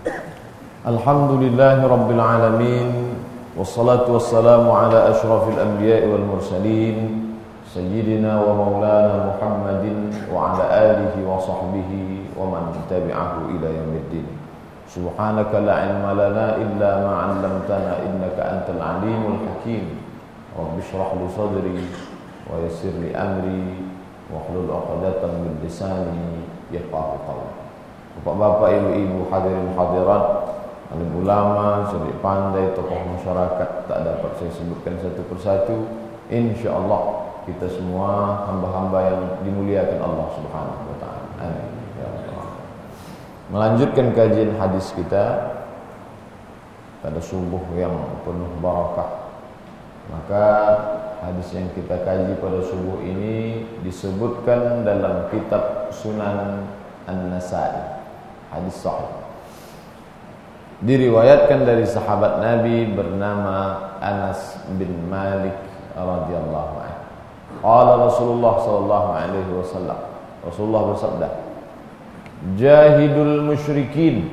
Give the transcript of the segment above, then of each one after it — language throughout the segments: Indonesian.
Alhamdulillahi Rabbil Alamin, wassalatu wassalamu ala ashrafil anbiya'i wal mursalin, Sayyidina wa maulana Muhammadin wa ala alihi wa sahbihi wa man tabi'ahu ila yaumiddin. Subhanaka la ilma lana illa ma 'allamtana innaka antal alimul hakim. Rabbi shrah li sadri wa yassir li amri wa hlul 'uqdatam min lisani yafqahu qawli. Bapak-bapak, ibu-ibu, hadirin hadirat, alim ulama, cerdik pandai, tokoh masyarakat, tak dapat saya sebutkan satu persatu. Insyaallah kita semua hamba-hamba yang dimuliakan Allah Subhanahu wa taala. Amin ya Allah. Melanjutkan kajian hadis kita pada subuh yang penuh barakah. Maka hadis yang kita kaji pada subuh ini disebutkan dalam kitab Sunan An-Nasa'i. Hadis sahih. Diriwayatkan dari sahabat Nabi bernama Anas bin Malik radhiyallahu anhu. Qala Rasulullah sallallahu alaihi wasallam. Rasulullah bersabda, "Jahidul musyrikin."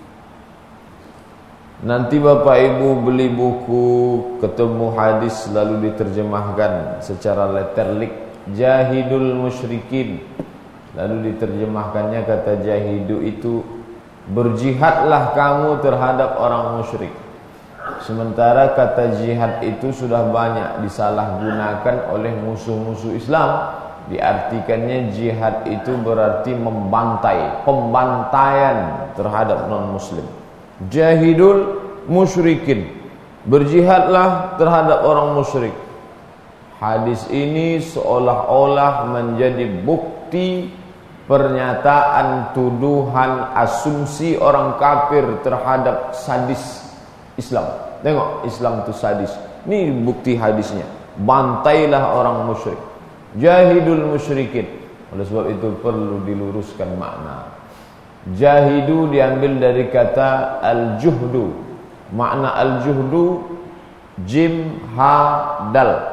Nanti Bapak Ibu beli buku, ketemu hadis lalu diterjemahkan secara letterlik, Jahidul musyrikin. Lalu diterjemahkannya kata jahidu itu berjihadlah kamu terhadap orang musyrik. Sementara kata jihad itu sudah banyak disalahgunakan oleh musuh-musuh Islam. Diartikannya jihad itu berarti membantai, pembantaian terhadap non-muslim. Jahidul musyrikin, berjihadlah terhadap orang musyrik. Hadis ini seolah-olah menjadi bukti pernyataan, tuduhan, asumsi orang kafir terhadap sadis Islam. Tengok, Islam itu sadis. Ini bukti hadisnya. Bantailah orang musyrik. Jahidul musyrikin. Oleh sebab itu perlu diluruskan makna. Jahidu diambil dari kata al-juhdu. Makna al-juhdu jim ha dal,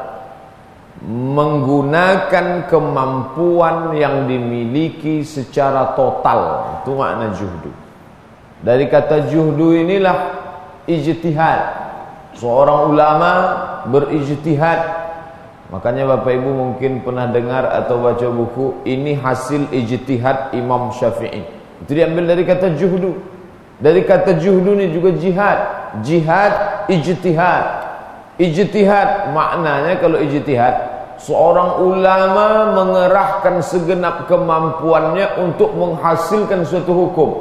menggunakan kemampuan yang dimiliki secara total. Itu makna juhdu. Dari kata juhdu inilah ijtihad. Seorang ulama berijtihad. Makanya Bapak Ibu mungkin pernah dengar atau baca buku, ini hasil ijtihad Imam Syafi'i. Itu diambil dari kata juhdu. Dari kata juhdu ini juga jihad. Jihad, ijtihad. Ijtihad maknanya, kalau ijtihad, seorang ulama mengerahkan segenap kemampuannya untuk menghasilkan suatu hukum.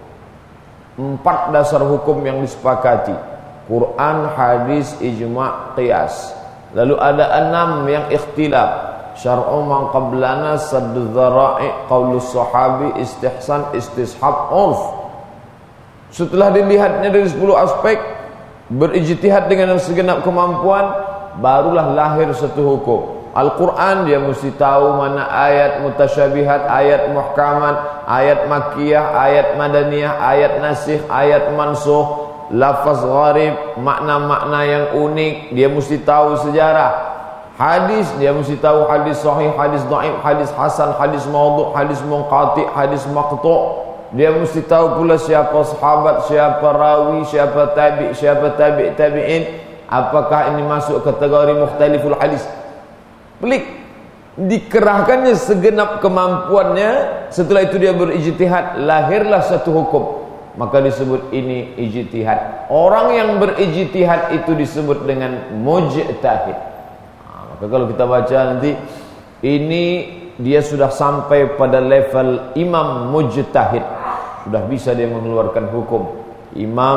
4 dasar hukum yang disepakati: Quran, hadis, ijma', qiyas. Lalu ada 6 yang ikhtilaf: syar'u man qablana, saddu dzara'i, qaulus sahabi, istihsan, istishab, urf. Setelah dilihatnya dari 10 aspek, berijtihad dengan segenap kemampuan, barulah lahir satu hukum. Al-Quran dia mesti tahu mana ayat mutasyabihat, ayat muhkamat, ayat makkiyah, ayat madaniyah, ayat nasikh, ayat mansukh, lafaz gharib, makna-makna yang unik, dia mesti tahu sejarah. Hadis dia mesti tahu hadis sahih, hadis dhaif, hadis hasan, hadis maudhu', hadis munqati', hadis maqtu'. Dia mesti tahu pula siapa sahabat, siapa rawi, siapa tabi', siapa tabi'in. Apakah ini masuk kategori mukhtaliful hadis? Pelik. Dikerahkannya segenap kemampuannya. Setelah itu dia berijtihad, lahirlah satu hukum. Maka disebut ini ijtihad. Orang yang berijtihad itu disebut dengan mujtahid. Maka kalau kita baca nanti, ini dia sudah sampai pada level imam mujtahid. Sudah bisa dia mengeluarkan hukum. Imam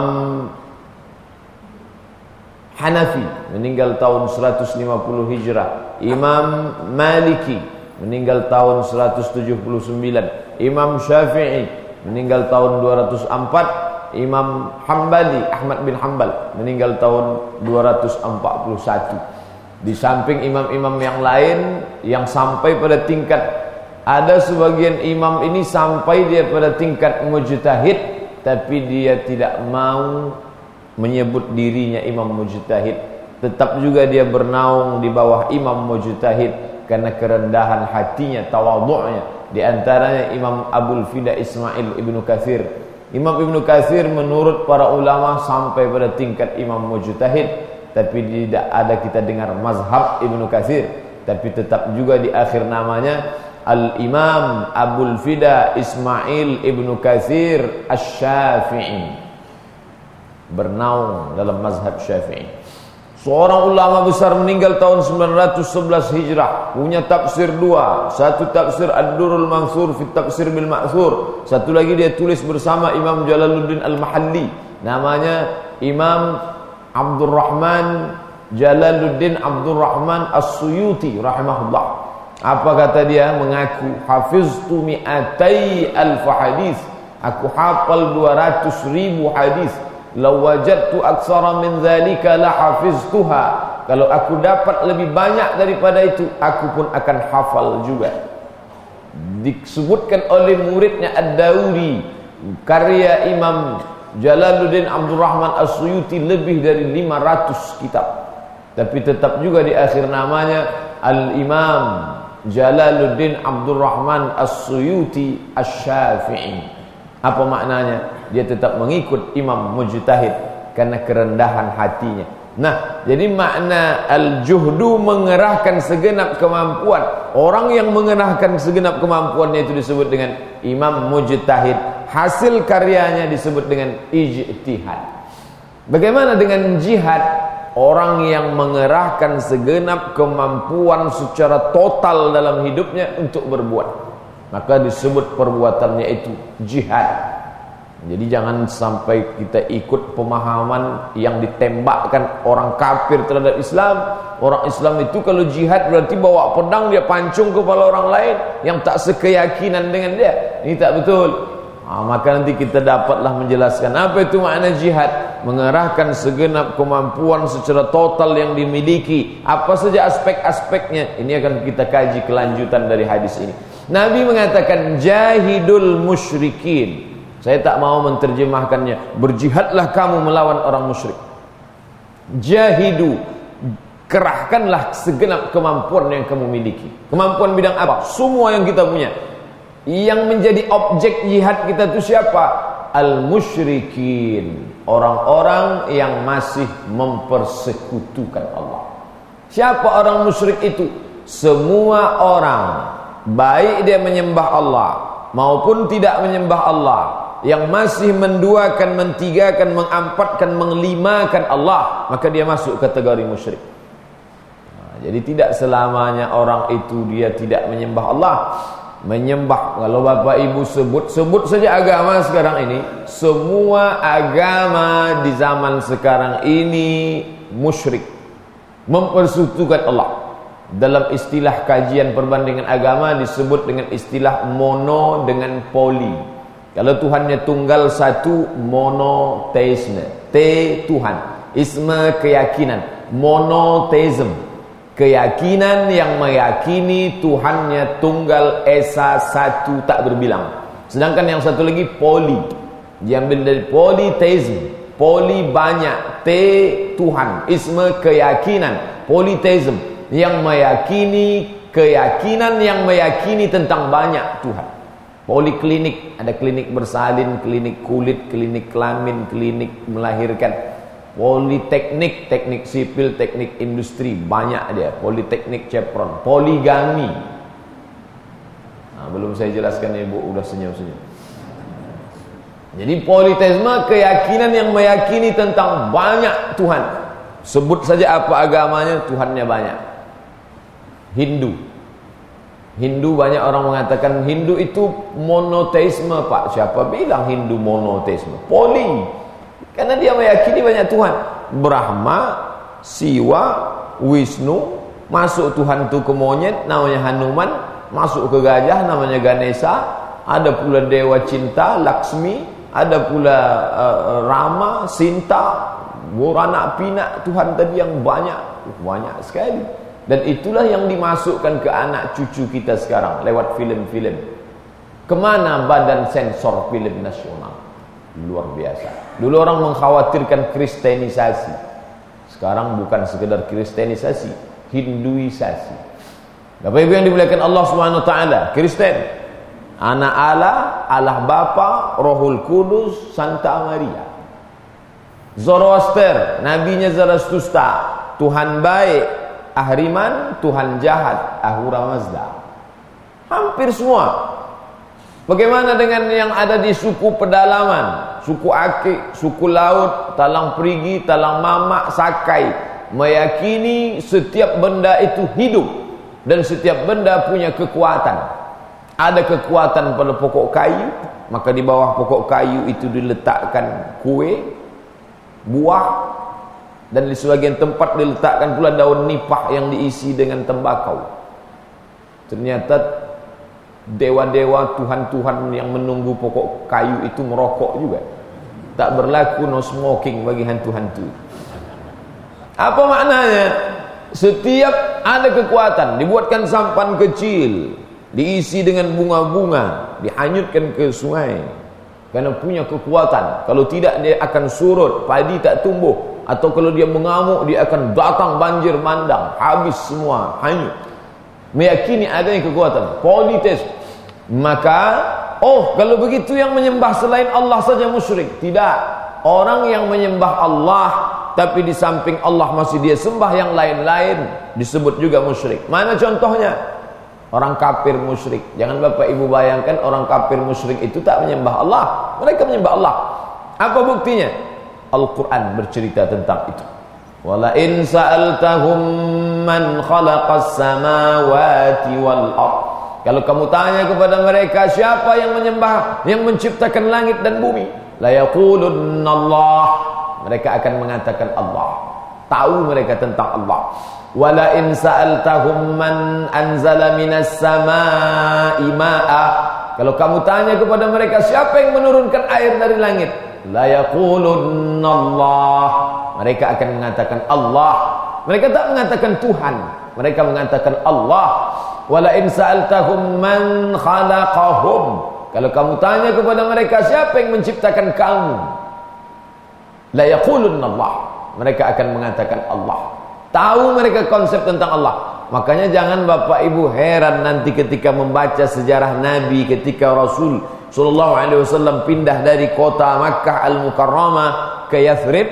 Hanafi meninggal tahun 150 Hijrah. Imam Maliki meninggal tahun 179. Imam Syafi'i meninggal tahun 204. Imam Hambali, Ahmad bin Hanbal, meninggal tahun 241. Di samping imam-imam yang lain yang sampai pada tingkat, ada sebagian imam ini sampai dia pada tingkat mujtahid, tapi dia tidak mau menyebut dirinya imam mujtahid. Tetap juga dia bernaung di bawah imam mujtahid karena kerendahan hatinya, tawadhu'nya. Di antaranya Imam Abul Fida Ismail Ibnu Katsir Imam Ibnu Katsir menurut para ulama sampai pada tingkat imam mujtahid, tapi tidak ada kita dengar mazhab Ibnu Katsir, tapi tetap juga di akhir namanya Al-Imam Abul Fida Ismail Ibnu Katsir Asy-Syafi'i, bernaung dalam mazhab Syafi'i. Seorang ulama besar meninggal tahun 911 Hijrah, punya tafsir dua. Satu tafsir Ad-Durrul Mansur fi Tafsir bil Ma'thur, satu lagi dia tulis bersama Imam Jalaluddin Al-Mahalli, namanya Imam Abdurrahman Jalaluddin Abdurrahman As-Suyuti rahimahullah. Apa kata dia? Mengaku hafiztu mi'atai alf hadis, aku hafal 200.000 hadis. Law wajadtu aktsara min dzalika la hafiztuha, kalau aku dapat lebih banyak daripada itu, aku pun akan hafal juga. Disebutkan oleh muridnya Ad-Dauri, karya Imam Jalaluddin Abdurrahman As-Suyuti lebih dari 500 kitab, tapi tetap juga di akhir namanya Al-Imam Jalaluddin Abdurrahman As-Suyuti Asy-Syafi'i. Apa maknanya? Dia tetap mengikut imam mujtahid karena kerendahan hatinya. Nah, jadi makna al-juhdu mengerahkan segenap kemampuan. Orang yang mengerahkan segenap kemampuannya itu disebut dengan imam mujtahid. Hasil karyanya disebut dengan ijtihad. Bagaimana dengan jihad? Orang yang mengerahkan segenap kemampuan secara total dalam hidupnya untuk berbuat, maka disebut perbuatannya itu jihad. Jadi jangan sampai kita ikut pemahaman yang ditembakkan orang kafir terhadap Islam. Orang Islam itu kalau jihad berarti bawa pedang, dia pancung kepala orang lain yang tak sekeyakinan dengan dia. Ini tak betul. Maka nanti kita dapatlah menjelaskan apa itu makna jihad. Mengerahkan segenap kemampuan secara total yang dimiliki. Apa saja aspek-aspeknya, ini akan kita kaji kelanjutan dari hadis ini. Nabi mengatakan jahidul musyrikin. Saya tak mau menterjemahkannya berjihadlah kamu melawan orang musyrik. Jahidu, kerahkanlah segenap kemampuan yang kamu miliki. Kemampuan bidang apa? Semua yang kita punya. Yang menjadi objek jihad kita itu siapa? Al-musyrikin, orang-orang yang masih mempersekutukan Allah. Siapa orang musyrik itu? Semua orang, baik dia menyembah Allah maupun tidak menyembah Allah, yang masih menduakan, mentigakan, mengampatkan, menglimakan Allah, maka dia masuk kategori musyrik. Jadi tidak selamanya orang itu dia tidak menyembah Allah. Menyembah, kalau bapak ibu sebut saja agama sekarang ini, semua agama di zaman sekarang ini musyrik, mempersekutukan Allah. Dalam istilah kajian perbandingan agama disebut dengan istilah mono dengan poli. Kalau Tuhannya tunggal satu, monoteisme. T Tuhan, isme keyakinan, monoteism, keyakinan yang meyakini Tuhannya tunggal, esa, satu, tak berbilang. Sedangkan yang satu lagi poli, diambil dari politeism. Poli banyak, T Tuhan, isme keyakinan, politeism, yang meyakini keyakinan yang meyakini tentang banyak Tuhan. Poliklinik, ada klinik bersalin, klinik kulit, klinik kelamin, klinik melahirkan. Politeknik, teknik sipil, teknik industri, banyak dia. Politeknik Chevron, poligami. Belum saya jelaskan, ibu udah senyum-senyum. Jadi politeisme, keyakinan yang meyakini tentang banyak Tuhan. Sebut saja apa agamanya, Tuhannya banyak. Hindu banyak orang mengatakan Hindu itu monoteisme, Pak. Siapa bilang Hindu monoteisme? Poli. Karena dia meyakini banyak Tuhan. Brahma, Siwa, Wisnu. Masuk Tuhan itu ke monyet, namanya Hanuman. Masuk ke gajah, namanya Ganesha. Ada pula Dewa Cinta, Laksmi. Ada pula Rama, Sinta, Borana, Pinak. Tuhan tadi yang banyak. Banyak sekali. Dan itulah yang dimasukkan ke anak cucu kita sekarang lewat film-film. Kemana badan sensor film nasional? Luar biasa. Dulu orang mengkhawatirkan kristenisasi. Sekarang bukan sekedar kristenisasi, Hinduisasi. Bapak Ibu yang dimuliakan Allah Subhanahu wa taala, Kristen, anak Allah Allah Bapa, Rohul Kudus, Santa Maria. Zoroaster, nabinya Zarathustra, Tuhan baik, Ahriman, Tuhan jahat, Ahura Mazda. Hampir semua. Bagaimana dengan yang ada di suku pedalaman, suku Akik, suku Laut, Talang Perigi, Talang Mamak, Sakai, meyakini setiap benda itu hidup dan setiap benda punya kekuatan. Ada kekuatan pada pokok kayu, maka di bawah pokok kayu itu diletakkan kue, buah, dan di sebagian tempat diletakkan pula daun nipah yang diisi dengan tembakau. Ternyata dewa-dewa, Tuhan-Tuhan yang menunggu pokok kayu itu merokok juga. Tak berlaku no smoking bagi hantu-hantu. Apa maknanya? Setiap ada kekuatan, dibuatkan sampan kecil, diisi dengan bunga-bunga, dihanyutkan ke sungai, karena punya kekuatan. Kalau tidak dia akan surut, padi tak tumbuh. Atau kalau dia mengamuk, dia akan datang banjir bandang, habis semua, hanyut. Meyakini adanya kekuatan politis. Maka kalau begitu yang menyembah selain Allah saja musyrik. Tidak. Orang yang menyembah Allah tapi di samping Allah masih dia sembah yang lain-lain disebut juga musyrik. Mana contohnya? Orang kafir musyrik. Jangan Bapak Ibu bayangkan orang kafir musyrik itu tak menyembah Allah. Mereka menyembah Allah. Apa buktinya? Al-Quran bercerita tentang itu. Wala in sa'altahum man khalaqas samawati wal ardh. Kalau kamu tanya kepada mereka siapa yang menyembah, yang menciptakan langit dan bumi, la yaqulunna Allah. Mereka akan mengatakan Allah. Tahu mereka tentang Allah. Wala in sa'altahum man anzala minas samaa'i ma'a. Kalau kamu tanya kepada mereka siapa yang menurunkan air dari langit, la yaqulunna Allah. Mereka akan mengatakan Allah. Mereka tak mengatakan Tuhan, mereka mengatakan Allah. Wala in sa'altahum man khalaqahum. Kalau kamu tanya kepada mereka siapa yang menciptakan kamu, la yaqulunna Allah. Mereka akan mengatakan Allah. Tahu mereka konsep tentang Allah. Makanya jangan Bapak Ibu heran nanti ketika membaca sejarah Nabi ketika Rasul sallallahu alaihi wasallam pindah dari kota Makkah Al-Mukarramah ke Yathrib.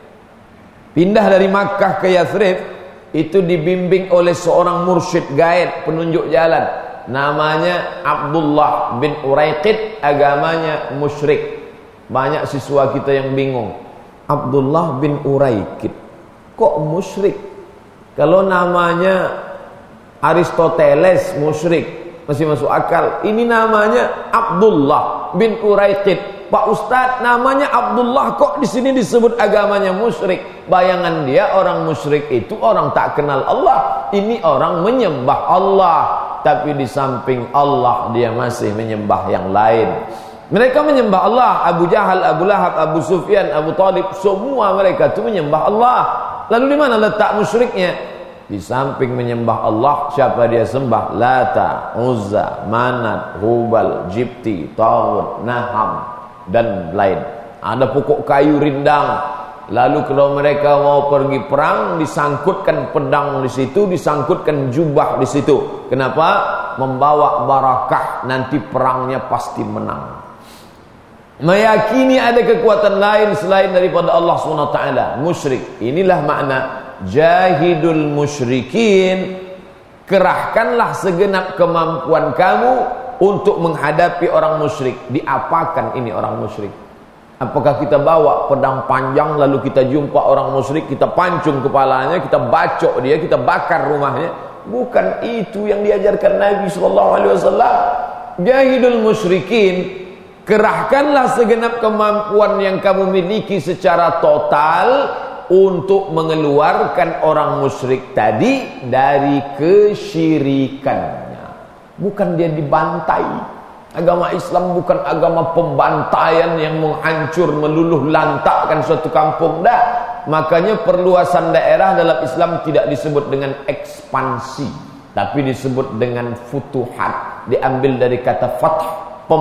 Pindah dari Makkah ke Yathrib itu dibimbing oleh seorang mursyid gaib, penunjuk jalan. Namanya Abdullah bin Uraiqid, agamanya musyrik. Banyak siswa kita yang bingung. Abdullah bin Uraiqid kok musyrik? Kalau namanya Aristoteles musyrik masih masuk akal. Ini namanya Abdullah bin Uraiqid. Pak Ustadz, namanya Abdullah kok di sini disebut agamanya musyrik? Bayangan dia orang musyrik itu orang tak kenal Allah. Ini orang menyembah Allah, tapi di samping Allah dia masih menyembah yang lain. Mereka menyembah Allah. Abu Jahal, Abu Lahab, Abu Sufyan, Abu Talib, semua mereka itu menyembah Allah. Lalu di mana letak musyriknya? Di samping menyembah Allah, siapa dia sembah? Lata, Uzza, Manat, Hubal, Jibti, Tawud, Naham, dan lain. Ada pokok kayu rindang. Lalu kalau mereka mau pergi perang, disangkutkan pedang di situ, disangkutkan jubah di situ. Kenapa? Membawa barakah, nanti perangnya pasti menang. Meyakini ada kekuatan lain selain daripada Allah SWT. Musyrik. Inilah makna jahidul musyrikin. Kerahkanlah segenap kemampuan kamu untuk menghadapi orang musyrik. Diapakan ini orang musyrik? Apakah kita bawa pedang panjang lalu kita jumpa orang musyrik, kita pancung kepalanya, kita bacok dia, kita bakar rumahnya? Bukan itu yang diajarkan Nabi SAW. Jahidul musyrikin. Kerahkanlah segenap kemampuan yang kamu miliki secara total untuk mengeluarkan orang musyrik tadi dari kesyirikannya. Bukan dia dibantai. Agama Islam bukan agama pembantaian yang menghancur, meluluh lantakkan suatu kampung. Dah. Makanya perluasan daerah dalam Islam tidak disebut dengan ekspansi, tapi disebut dengan futuhat. Diambil dari kata fath,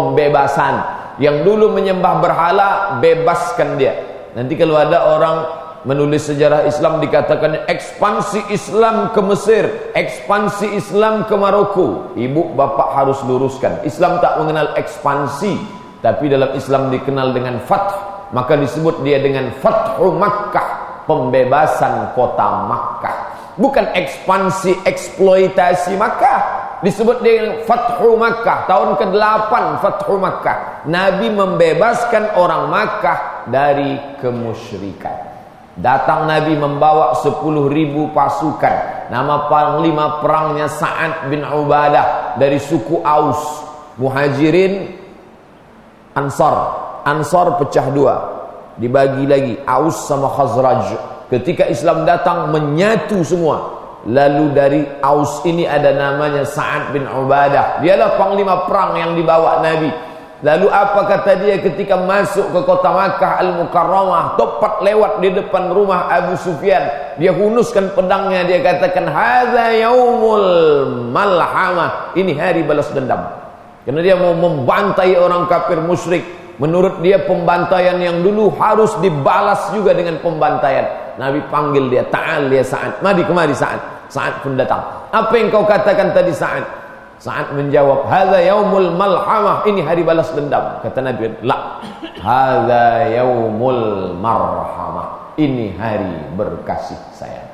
pembebasan. Yang dulu menyembah berhala, bebaskan dia. Nanti kalau ada orang menulis sejarah Islam dikatakan ekspansi Islam ke Mesir, ekspansi Islam ke Maroko. Ibu bapak harus luruskan, Islam tak mengenal ekspansi, tapi dalam Islam dikenal dengan fath, maka disebut dia dengan Fathu Makkah, pembebasan kota Makkah. Bukan ekspansi eksploitasi Makkah, disebut dia dengan Fathu Makkah. Tahun ke-8 Fathu Makkah, Nabi membebaskan orang Makkah dari kemusyrikan. Datang Nabi membawa 10.000 pasukan. Nama panglima perangnya Sa'ad bin Ubadah dari suku Aus. Muhajirin, Ansar. Ansar pecah dua, dibagi lagi, Aus sama Khazraj. Ketika Islam datang menyatu semua. Lalu dari Aus ini ada namanya Sa'ad bin Ubadah. Dialah panglima perang yang dibawa Nabi. Lalu apa kata dia ketika masuk ke kota Makkah Al-Mukarramah, tepat lewat di depan rumah Abu Sufyan, dia hunuskan pedangnya, dia katakan hadza yaumul malhamah, ini hari balas dendam. Karena dia mau membantai orang kafir musyrik. Menurut dia pembantaian yang dulu harus dibalas juga dengan pembantaian. Nabi panggil dia, ta'al ya Sa'ad, mari kemari Sa'ad. Sa'ad pun datang. Apa yang kau katakan tadi Sa'ad? Sa'ad menjawab, hadza yaumul malhamah, ini hari balas dendam. Kata Nabi, la, hadza yaumul marhamah, ini hari berkasih sayang.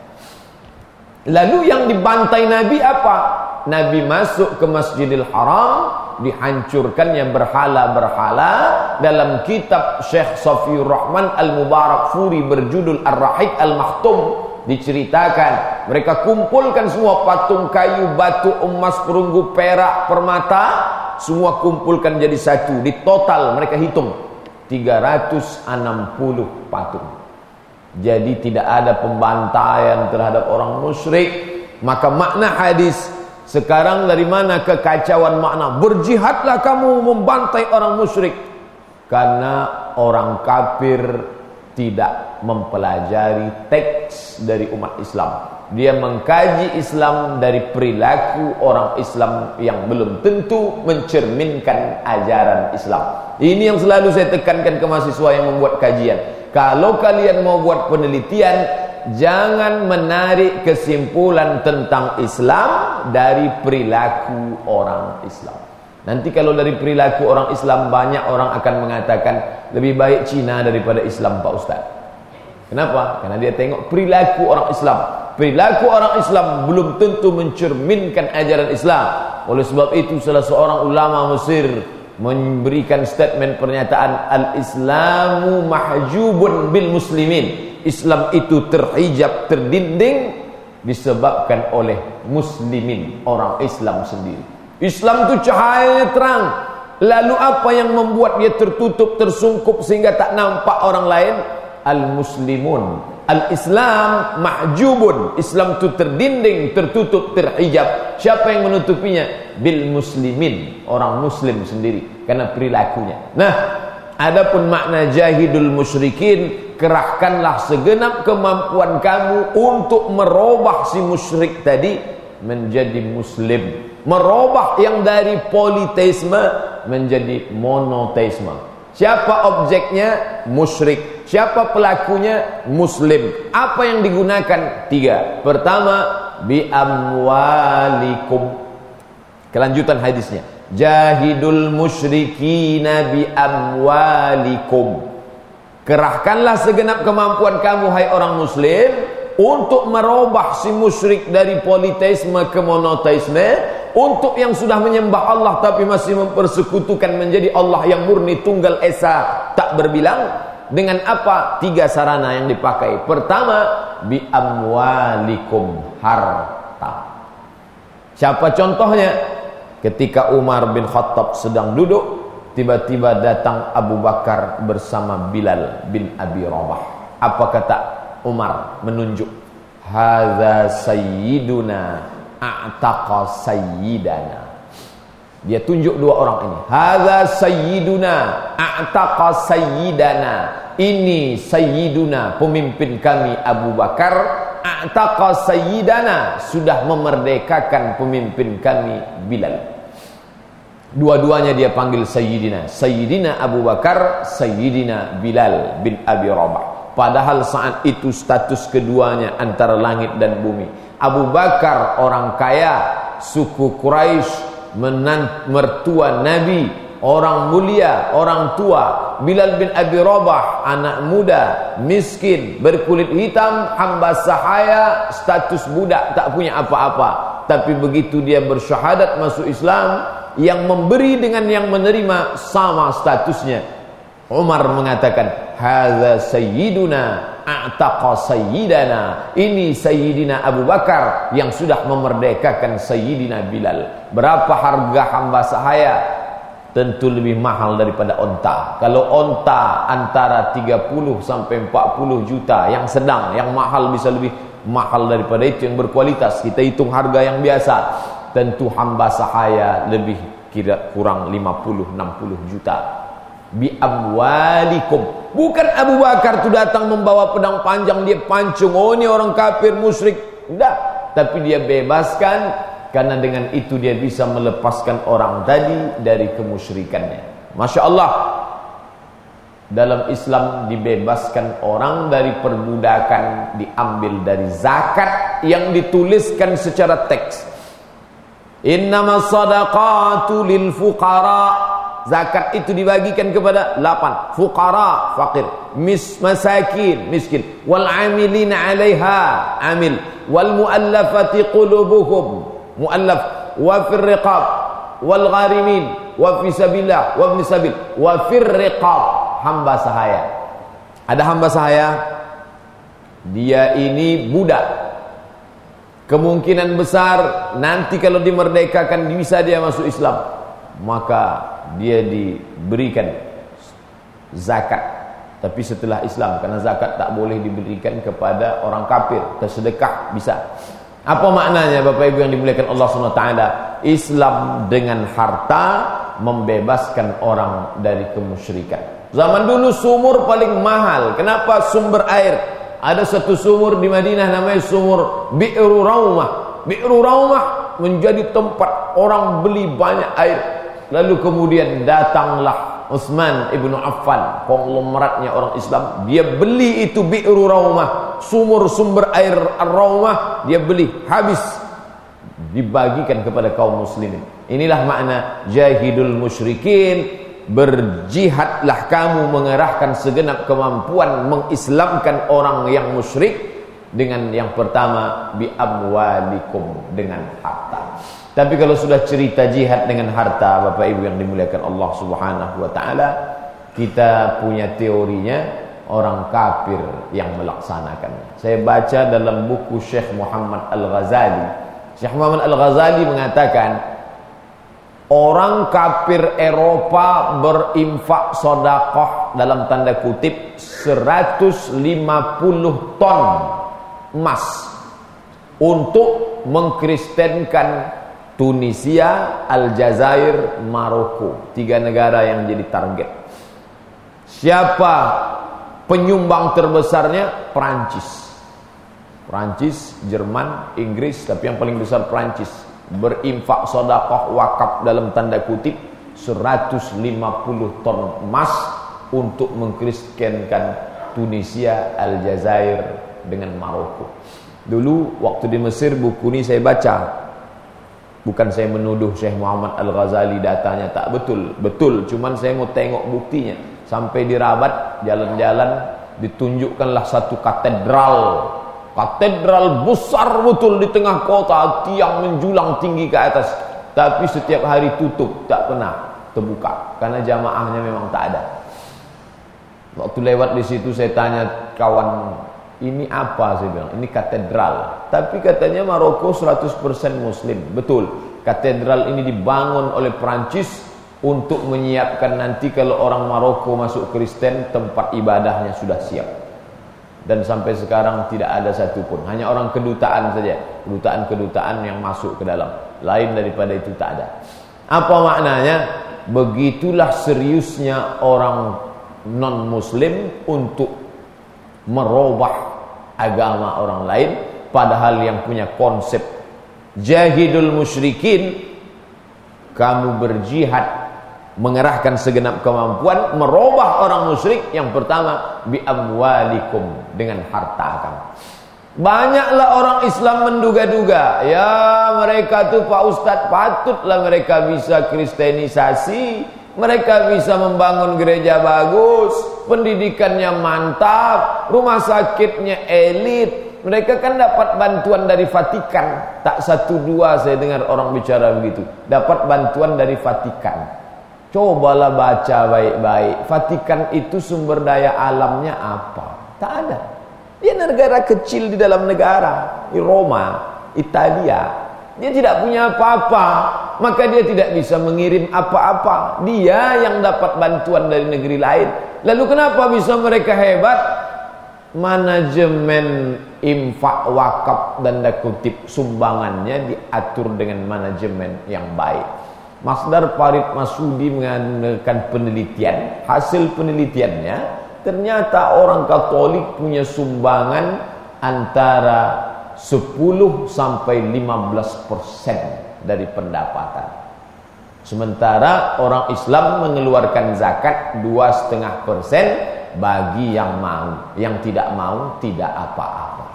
Lalu yang dibantai Nabi apa? Nabi masuk ke Masjidil Haram, dihancurkannya berhala-berhala. Dalam kitab Syekh Safiur Rahman Al-Mubarakfuri berjudul Ar-Rahik Al-Makhtum diceritakan, mereka kumpulkan semua patung kayu, batu, emas, perunggu, perak, permata, semua kumpulkan jadi satu. Di total mereka hitung 360 patung. Jadi tidak ada pembantaian terhadap orang musyrik. Maka makna hadis sekarang dari mana kekacauan makna? Berjihadlah kamu membantai orang musyrik. Karena orang kafir tidak mempelajari teks dari umat Islam. Dia mengkaji Islam dari perilaku orang Islam yang belum tentu mencerminkan ajaran Islam. Ini yang selalu saya tekankan ke mahasiswa yang membuat kajian. Kalau kalian mau buat penelitian, jangan menarik kesimpulan tentang Islam dari perilaku orang Islam. Nanti kalau dari perilaku orang Islam, banyak orang akan mengatakan lebih baik Cina daripada Islam Pak Ustaz. Kenapa? Karena dia tengok perilaku orang Islam. Perilaku orang Islam belum tentu mencerminkan ajaran Islam. Oleh sebab itu salah seorang ulama Mesir memberikan statement pernyataan, al-Islamu mahjubun bil muslimin. Islam itu terhijab, terdinding disebabkan oleh muslimin, orang Islam sendiri. Islam itu cahayanya terang. Lalu apa yang membuat dia tertutup, tersungkup sehingga tak nampak orang lain? Al-muslimun. Al-Islam mahjubun. Islam itu terdinding, tertutup, terhijab. Siapa yang menutupinya? Bil muslimin, orang muslim sendiri, karena perilakunya. Nah, adapun makna jahidul musyrikin, kerahkanlah segenap kemampuan kamu untuk merubah si musyrik tadi menjadi muslim. Merubah yang dari politeisme menjadi monoteisme. Siapa objeknya? Musyrik. Siapa pelakunya? Muslim. Apa yang digunakan? 3. Pertama, bi amwalikum. Kelanjutan hadisnya, jahidul musyrikina bi amwalikum. Kerahkanlah segenap kemampuan kamu, hai orang muslim, untuk merubah si musyrik dari politeisme ke monoteisme, untuk yang sudah menyembah Allah tapi masih mempersekutukan menjadi Allah yang murni, tunggal esa, tak berbilang. Dengan apa? 3 sarana yang dipakai. Pertama, bi amwalikum, harta. Siapa contohnya? Ketika Umar bin Khattab sedang duduk, tiba-tiba datang Abu Bakar bersama Bilal bin Abi Rabah. Apa kata Umar? Menunjuk, hadza sayyiduna a'taqa sayyidana. Dia tunjuk 2 orang ini. Hadza sayyiduna a'taqa sayyidana. Ini sayyiduna, pemimpin kami Abu Bakar, a'taqa sayyidana, sudah memerdekakan pemimpin kami Bilal. Dua-duanya dia panggil sayyidina. Sayyidina Abu Bakar, sayyidina Bilal bin Abi Rabah. padahal saat itu status keduanya antara langit dan bumi. Abu Bakar orang kaya, suku Quraisy, mertua Nabi, orang mulia, orang tua. Bilal bin Abi Rabah, anak muda, miskin, berkulit hitam, hamba sahaya, status budak, tak punya apa-apa. Tapi begitu dia bersyahadat masuk Islam, yang memberi dengan yang menerima sama statusnya. Umar mengatakan, hadza sayyiduna a'taqa sayyidana. Ini Sayyidina Abu Bakar yang sudah memerdekakan Sayyidina Bilal. Berapa harga hamba sahaya? Tentu lebih mahal daripada onta. Kalau onta antara 30 sampai 40 juta, yang sedang, yang mahal bisa lebih mahal daripada itu, yang berkualitas. Kita hitung harga yang biasa. Tentu hamba sahaya lebih kurang 50-60 juta. Bi amwalikum. Bukan Abu Bakar tu datang membawa pedang panjang, dia pancung, oh ini orang kafir musyrik. Tidak. Tapi dia bebaskan, karena dengan itu dia bisa melepaskan orang tadi dari kemusyrikannya. Masya Allah. Dalam Islam dibebaskan orang dari perbudakan, diambil dari zakat yang dituliskan secara teks. Innamas sadaqatu lil fuqara. Zakat itu dibagikan kepada 8. Fuqara, fakir, masakin, miskin, wal amilina 'alaiha, amil, wal muallafati qulubuhum, muallaf, wa fir riqab, wal gharimin, wa fi sabilillah, wa ibn sabil, wa fir riqab, hamba sahaya. Ada hamba sahaya, dia ini budak. Kemungkinan besar nanti kalau dimerdekakan bisa dia masuk Islam, maka dia diberikan zakat. Tapi setelah Islam, karena zakat tak boleh diberikan kepada orang kafir. Tersedekah bisa. Apa maknanya Bapak Ibu yang dimuliakan Allah SWT? Islam dengan harta membebaskan orang dari kemusyrikan. Zaman dulu sumur paling mahal. Kenapa? Sumber air. Ada satu sumur di Madinah namanya sumur Bi'ru Raumah. Bi'ru Raumah menjadi tempat orang beli banyak air. Lalu kemudian datanglah Utsman ibnu Affan, konglomeratnya orang Islam. Dia beli itu Bi'ru Raumah, sumber air Ar-Raumah, dia beli habis, dibagikan kepada kaum muslimin. Inilah makna jahidul musyrikin. Berjihadlah kamu, mengerahkan segenap kemampuan mengislamkan orang yang musyrik. Dengan yang pertama, bi amwalikum, dengan harta. Tapi kalau sudah cerita jihad dengan harta, Bapak Ibu yang dimuliakan Allah Subhanahu wa taala, kita punya teorinya orang kafir yang melaksanakannya. Saya baca dalam buku Syekh Muhammad Al-Ghazali. Syekh Muhammad Al-Ghazali mengatakan, orang kafir Eropa berinfak sedekah dalam tanda kutip 150 ton emas untuk mengkristenkan Tunisia, Aljazair, Maroko. 3 negara yang jadi target. Siapa penyumbang terbesarnya? Perancis, Jerman, Inggris, tapi yang paling besar Perancis. Berinfak sedekah wakaf dalam tanda kutip 150 ton emas untuk mengkristenkan Tunisia, Aljazair dengan Maroko. Dulu waktu di Mesir, buku ini saya baca. Bukan saya menuduh Syekh Muhammad Al-Ghazali datanya tak betul. Betul, cuman saya mau tengok buktinya. Sampai di Rabat, jalan-jalan, ditunjukkanlah satu katedral. Katedral besar betul di tengah kota, tiang menjulang tinggi ke atas. Tapi setiap hari tutup, tak pernah terbuka. Karena jamaahnya memang tak ada. Waktu lewat di situ saya tanya kawan, ini apa? Saya bilang, ini katedral. Tapi katanya Maroko 100% muslim. Betul, katedral ini dibangun oleh Perancis untuk menyiapkan nanti kalau orang Maroko masuk Kristen, tempat ibadahnya sudah siap. Dan sampai sekarang tidak ada satupun, hanya orang kedutaan saja, kedutaan-kedutaan yang masuk ke dalam. Lain daripada itu tak ada. Apa maknanya? Begitulah seriusnya orang non-muslim untuk merubah agama orang lain, padahal yang punya konsep jahidul musyrikin, kamu berjihad mengerahkan segenap kemampuan merubah orang musyrik. Yang pertama, bi amwalikum, dengan harta kamu. Banyaklah orang Islam menduga-duga, ya mereka tuh Pak Ustadz, patutlah mereka bisa kristenisasi, mereka bisa membangun gereja bagus, pendidikannya mantap, rumah sakitnya elit, mereka kan dapat bantuan dari Vatikan. Tak satu dua saya dengar orang bicara begitu, dapat bantuan dari Vatikan. Cobalah baca baik-baik, Vatikan itu sumber daya alamnya apa? Tak ada. Dia negara kecil di dalam negara, di Roma, Italia. Dia tidak punya apa-apa, maka dia tidak bisa mengirim apa-apa. Dia yang dapat bantuan dari negeri lain. Lalu kenapa bisa mereka hebat? Manajemen infak, wakaf, dan kutip sumbangannya diatur dengan manajemen yang baik. Masdar Farid Masudi mengadakan penelitian. Hasil penelitiannya, ternyata orang Katolik punya sumbangan antara 10 sampai 15% dari pendapatan. Sementara orang Islam mengeluarkan zakat 2,5% bagi yang mau. Yang tidak mau tidak apa-apa.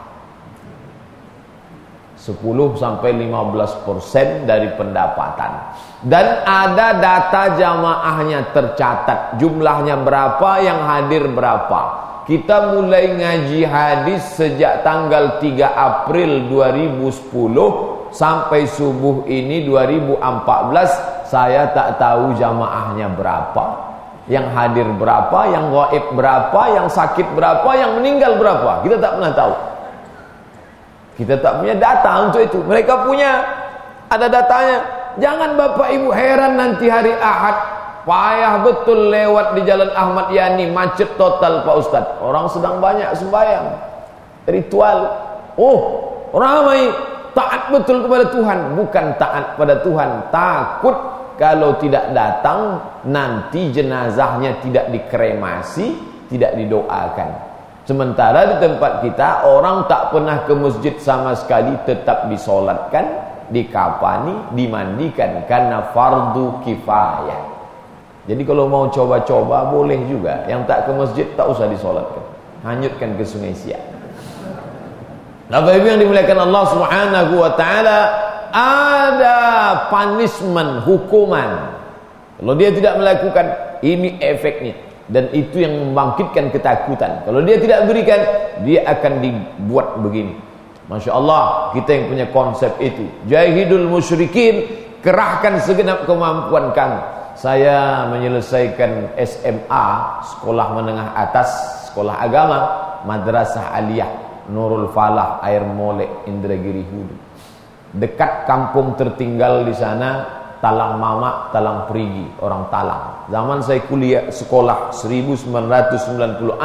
10 sampai 15% dari pendapatan. Dan ada data jamaahnya tercatat, jumlahnya berapa, yang hadir berapa. Kita mulai ngaji hadis sejak tanggal 3 April 2010 sampai subuh ini 2014. Saya tak tahu jamaahnya berapa, yang hadir berapa, yang gaib berapa, yang sakit berapa, yang meninggal berapa. Kita tak pernah tahu. Kita tak punya data untuk itu. Mereka punya, ada datanya. Jangan Bapak Ibu heran nanti hari Ahad payah betul lewat di Jalan Ahmad Yani, macet total Pak Ustadz. Orang sedang banyak sembahyang, ritual. Oh, ramai, taat betul kepada Tuhan. Bukan taat pada Tuhan, takut kalau tidak datang nanti jenazahnya tidak dikremasi, tidak didoakan. Sementara di tempat kita orang tak pernah ke masjid sama sekali, tetap disolatkan, dikafani, dimandikan karena fardu kifayah. Jadi kalau mau coba-coba boleh juga. Yang tak ke masjid tak usah disolatkan, hanyutkan ke Sungai Siak. Bapak Ibu yang dimuliakan Allah Subhanahu wa taala, ada punishment, hukuman. Kalau dia tidak melakukan, ini efeknya. Dan itu yang membangkitkan ketakutan. Kalau dia tidak berikan, dia akan dibuat begini. Masya Allah, kita yang punya konsep itu. Jahidul musyrikin, kerahkan segenap kemampuan kamu. Saya menyelesaikan SMA, sekolah menengah atas, sekolah agama, Madrasah Aliyah Nurul Falah, Air Molek, Indragiri Hulu. Dekat kampung tertinggal di sana, Talang Mama, Talang Perigi, orang Talang. Zaman saya kuliah sekolah 1996,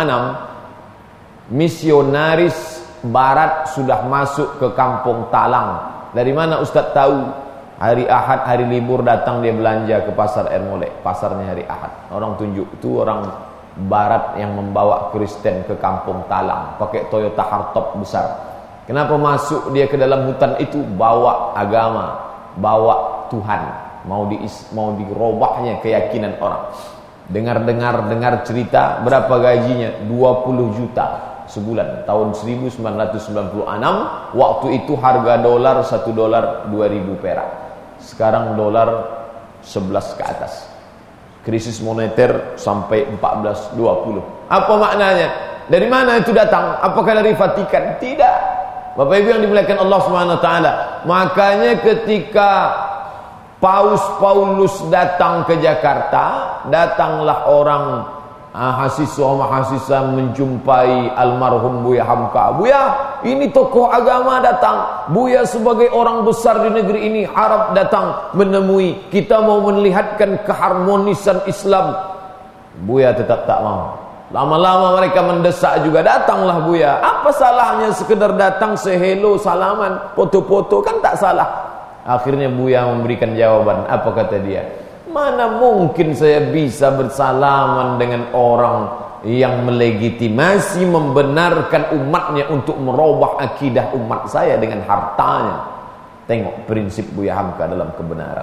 misionaris Barat sudah masuk ke kampung Talang. Dari mana Ustaz tahu? Hari Ahad, hari libur datang dia belanja ke pasar Air Molek. Pasarnya hari Ahad. Orang tunjuk itu orang Barat yang membawa Kristen ke kampung Talang pakai Toyota hardtop besar. Kenapa masuk dia ke dalam hutan itu? Bawa agama, bawa Tuhan. Mau dirobahnya keyakinan orang. Dengar cerita, berapa gajinya? 20 juta sebulan. Tahun 1996, waktu itu harga dolar 1 dolar 2000 perak. Sekarang dolar 11 ke atas. Krisis moneter sampai 14-20. Apa maknanya? Dari mana itu datang? Apakah dari Vatikan? Tidak. Bapak Ibu yang dimuliakan Allah Subhanahu wa taala. Makanya ketika Paus Paulus datang ke Jakarta, datanglah orang mahasiswa menjumpai almarhum Buya Hamka. Buya, ini tokoh agama datang. Buya sebagai orang besar di negeri ini harap datang menemui. Kita mau melihatkan keharmonisan Islam. Buya tetap tak mau. Lama-lama mereka mendesak juga, datanglah Buya. Apa salahnya sekedar datang sehelo, salaman, foto-foto, kan tak salah. Akhirnya Buya memberikan jawaban. Apa kata dia? Mana mungkin saya bisa bersalaman dengan orang yang melegitimasi, membenarkan umatnya untuk merubah akidah umat saya dengan hartanya. Tengok prinsip Buya Hamka dalam kebenaran.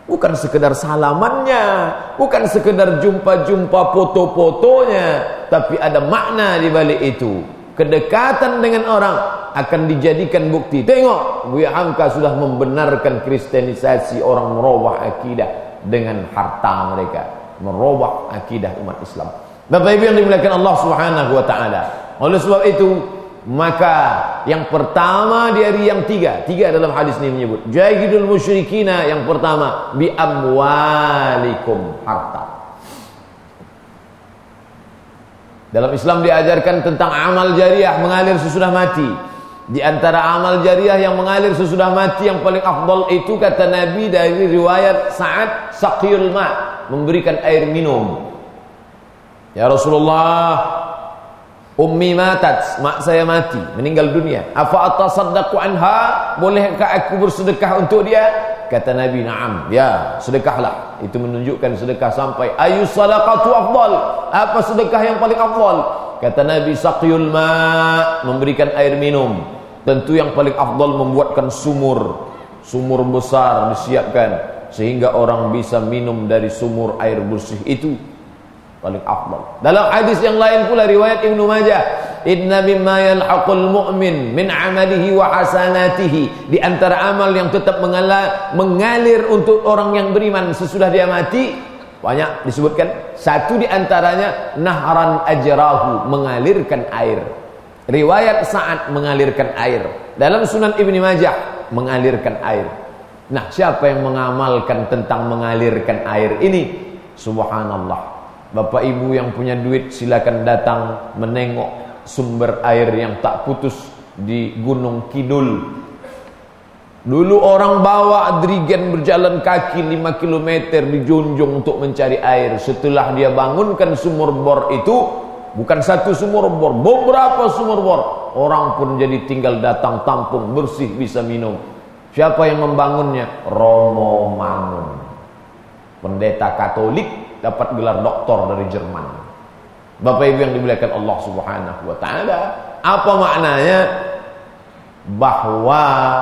Bukan sekedar salamannya, bukan sekedar jumpa-jumpa foto-fotonya, tapi ada makna di balik itu. Kedekatan dengan orang akan dijadikan bukti. Tengok, Buya Hamka sudah membenarkan kristenisasi orang, merubah akidah dengan harta mereka, merubah akidah umat Islam. Bapak Ibu yang dimuliakan Allah Subhanahu wa taala. Oleh sebab itu, maka yang pertama dari yang tiga dalam hadis ini menyebut jahidul musyrikina, yang pertama bi amwalikum, harta. Dalam Islam diajarkan tentang amal jariah mengalir sesudah mati. Di antara amal jariah yang mengalir sesudah mati yang paling afdal itu, kata Nabi dari riwayat Sa'ad, saqiyul ma', memberikan air minum. Ya Rasulullah, ummi matat, mak saya mati, meninggal dunia. Afa atasaddaqu anha, bolehkah aku bersedekah untuk dia? Kata Nabi, na'am, ya, sedekahlah. Itu menunjukkan sedekah sampai ayu sadaqatu afdal, apa sedekah yang paling afdal? Kata Nabi, saqiyul ma', memberikan air minum. Tentu yang paling afdal membuatkan sumur besar disiapkan sehingga orang bisa minum dari sumur air bersih itu, paling afdal. Dalam hadis yang lain pula riwayat Ibnu Majah, inna mimma yalhaqul mu'min min amalihi wa hasanatihi, di antara amal yang tetap mengalir untuk orang yang beriman sesudah dia mati, banyak disebutkan. Satu di antaranya nahran ajrahu, mengalirkan air. Riwayat Sa'ad, mengalirkan air. Dalam Sunan Ibnu Majah, mengalirkan air. Nah, siapa yang mengamalkan tentang mengalirkan air ini? Subhanallah. Bapak Ibu yang punya duit silakan datang menengok sumber air yang tak putus di Gunung Kidul. Dulu orang bawa dirigen berjalan kaki 5 km di Junjung untuk mencari air. Setelah dia bangunkan sumur bor itu, bukan satu sumur bor, beberapa sumur bor, orang pun jadi tinggal datang tampung, bersih, bisa minum. Siapa yang membangunnya? Romo Mangun, pendeta Katolik, dapat gelar doktor dari Jerman. Bapak Ibu yang dimuliakan Allah Subhanahu wa taala, apa maknanya? Bahwa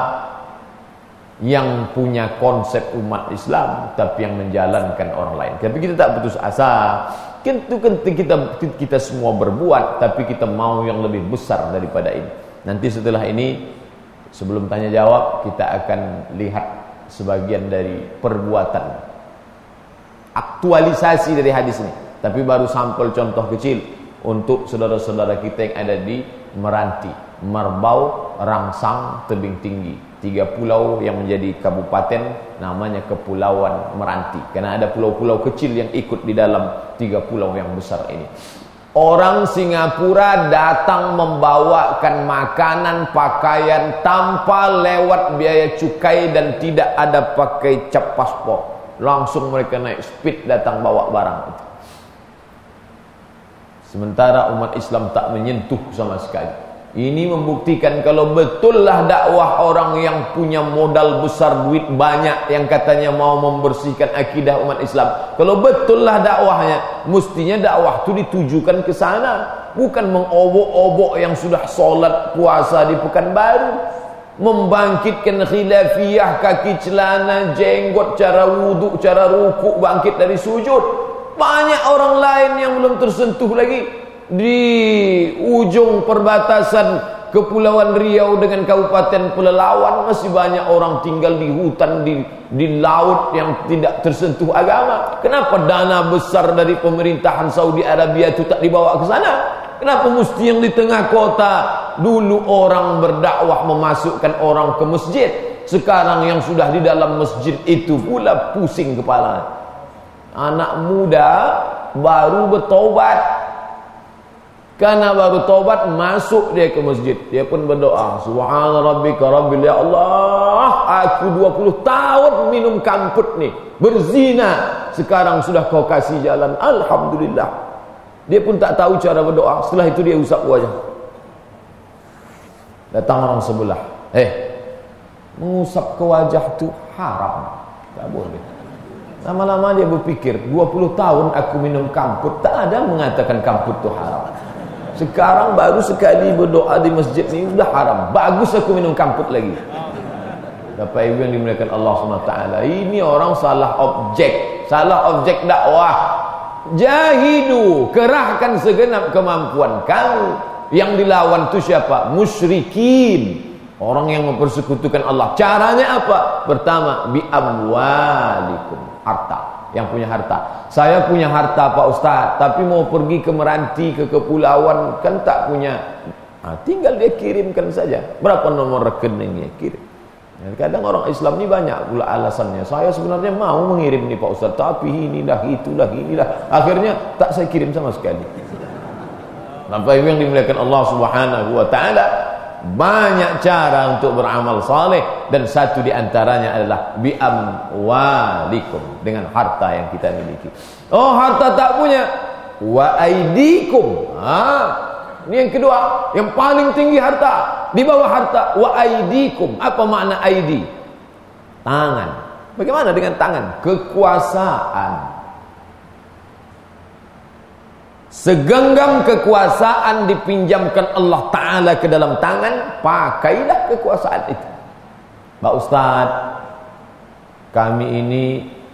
yang punya konsep umat Islam tapi yang menjalankan orang lain. Tapi kita tak putus asa. Kita semua berbuat, tapi kita mau yang lebih besar daripada ini. Nanti setelah ini, sebelum tanya jawab, kita akan lihat sebagian dari perbuatan aktualisasi dari hadis ini. Tapi baru sampel contoh kecil untuk saudara-saudara kita yang ada di Meranti, Merbau, Rangsang, Tebing Tinggi. 3 pulau yang menjadi kabupaten, namanya Kepulauan Meranti. Karena ada pulau-pulau kecil yang ikut di dalam 3 pulau yang besar ini. Orang Singapura datang membawakan makanan, pakaian tanpa lewat biaya cukai dan tidak ada pakai cap paspor. Langsung mereka naik speed datang bawa barang itu. Sementara umat Islam tak menyentuh sama sekali. Ini membuktikan kalau betullah dakwah orang yang punya modal besar, duit banyak, yang katanya mau membersihkan akidah umat Islam. Kalau betullah dakwahnya, mestinya dakwah itu ditujukan ke sana, bukan mengobok-obok yang sudah solat puasa di Pekanbaru, membangkitkan khilafiyah, kaki celana, jenggot, cara wudhu, cara rukuk, bangkit dari sujud. Banyak orang lain yang belum tersentuh lagi. Di ujung perbatasan Kepulauan Riau dengan Kabupaten Pelalawan masih banyak orang tinggal di hutan, di laut yang tidak tersentuh agama. Kenapa dana besar dari pemerintahan Saudi Arabia itu tak dibawa ke sana? Kenapa mesti yang di tengah kota? Dulu orang berdakwah memasukkan orang ke masjid, sekarang yang sudah di dalam masjid itu pula pusing kepala. Anak muda baru bertobat, karena baru tobat masuk dia ke masjid, dia pun berdoa, Subhana rabbika rabbil, ya Allah, aku 20 tahun minum kamput nih, berzina, sekarang sudah kau kasih jalan, alhamdulillah. Dia pun tak tahu cara berdoa. Setelah itu dia usap wajah. Datang orang sebelah, mengusap ke wajah itu haram, tak boleh. Lama-lama dia berpikir, 20 tahun aku minum kamput, tak ada mengatakan kamput itu haram. Sekarang baru sekali berdoa di masjid ni sudah haram. Bagus aku minum kamput lagi. Bapak Ibu yang dimuliakan Allah SWT, ini orang salah objek dakwah. Jahidu, kerahkan segenap kemampuan kamu. Yang dilawan itu siapa? Musyrikin, orang yang mempersekutukan Allah. Caranya apa? Pertama, bi amwalikum, harta. Yang punya harta. Saya punya harta Pak Ustaz, tapi mau pergi ke Meranti, ke kepulauan, kan tak punya. Tinggal dia kirimkan saja. Berapa nomor rekeningnya? Kirim. Kadang orang Islam ini banyak pula alasannya. Saya sebenarnya mau mengirim nih Pak Ustaz, tapi inilah, itulah, inilah. Akhirnya tak saya kirim sama sekali. Bapak Ibu yang dimuliakan Allah Subhanahu wa taala, banyak cara untuk beramal saleh, dan satu di antaranya adalah bi amwalikum, dengan harta yang kita miliki. Oh, harta tak punya, wa aidikum. Ini yang kedua, yang paling tinggi harta, di bawah harta wa aidikum. Apa makna aidi? Tangan. Bagaimana dengan tangan? Kekuasaan. Segenggam kekuasaan dipinjamkan Allah Ta'ala ke dalam tangan, pakailah kekuasaan itu. Pak Ustaz, kami ini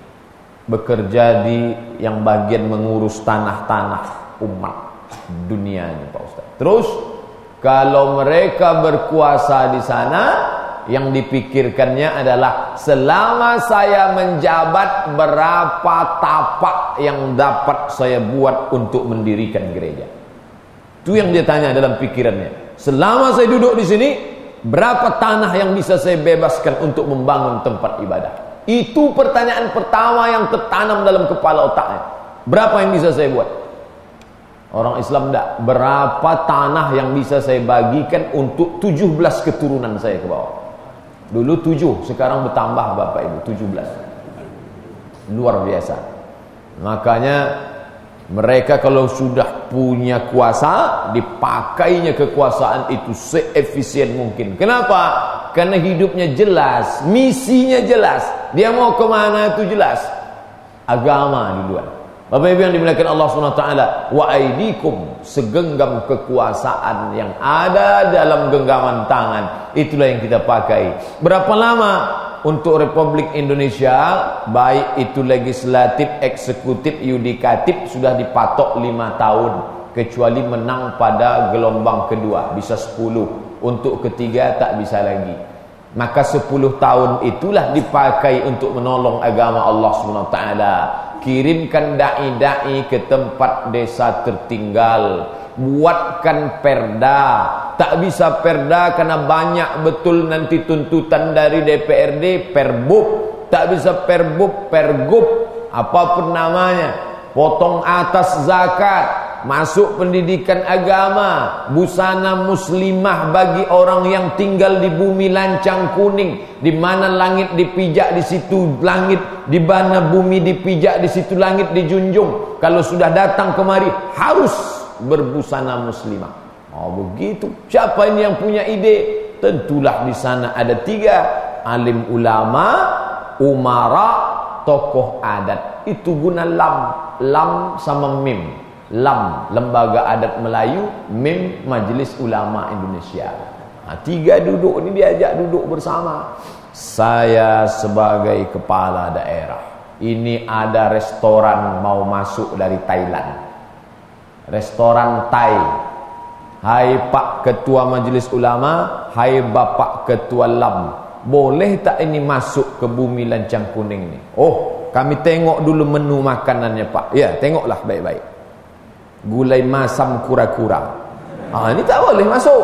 bekerja di yang bagian mengurus tanah-tanah umat dunia ini Pak Ustaz. Terus kalau mereka berkuasa di sana, yang dipikirkannya adalah selama saya menjabat, berapa tapak yang dapat saya buat untuk mendirikan gereja. Itu yang dia tanya dalam pikirannya. Selama saya duduk di sini, berapa tanah yang bisa saya bebaskan untuk membangun tempat ibadah. Itu pertanyaan pertama yang tertanam dalam kepala otaknya. Berapa yang bisa saya buat? Orang Islam enggak. Berapa tanah yang bisa saya bagikan untuk 17 keturunan saya ke bawah. Dulu 7, sekarang bertambah Bapak Ibu 17. Luar biasa. Makanya mereka kalau sudah punya kuasa, dipakainya kekuasaan itu seefisien mungkin. Kenapa? Karena hidupnya jelas, misinya jelas. Dia mau kemana itu jelas. Agama duluan. Bapak Ibu yang dimuliakan Allah SWT, wa aidikum, segenggam kekuasaan yang ada dalam genggaman tangan, itulah yang kita pakai. Berapa lama untuk Republik Indonesia, baik itu legislatif, eksekutif, yudikatif, sudah dipatok 5 tahun, kecuali menang pada gelombang kedua, bisa 10, untuk ketiga tak bisa lagi. Maka 10 tahun itulah dipakai untuk menolong agama Allah SWT. Kirimkan da'i-da'i ke tempat desa tertinggal. Buatkan perda. Tak bisa perda karena banyak betul nanti tuntutan dari DPRD. Perbub. Tak bisa perbub, pergub, apapun namanya. Potong atas zakat. Masuk pendidikan agama, busana muslimah bagi orang yang tinggal di bumi lancang kuning, di mana langit dipijak di situ langit, di mana bumi dipijak di situ langit dijunjung. Kalau sudah datang kemari harus berbusana muslimah. Oh begitu. Siapa ini yang punya ide? Tentulah di sana ada 3 alim ulama, umara, tokoh adat. Itu guna lam sama mim. Lam, Lembaga Adat Melayu, Mim, Majelis Ulama Indonesia. 3 duduk ini, diajak duduk bersama. Saya sebagai kepala daerah, ini ada restoran mau masuk dari Thailand, restoran Thai. Hai Pak Ketua Majelis Ulama, hai Bapak Ketua Lam, boleh tak ini masuk ke bumi lancang kuning ini? Oh, kami tengok dulu menu makanannya Pak. Ya, tengoklah baik-baik. Gulai masam kura-kura. Ini tak boleh masuk.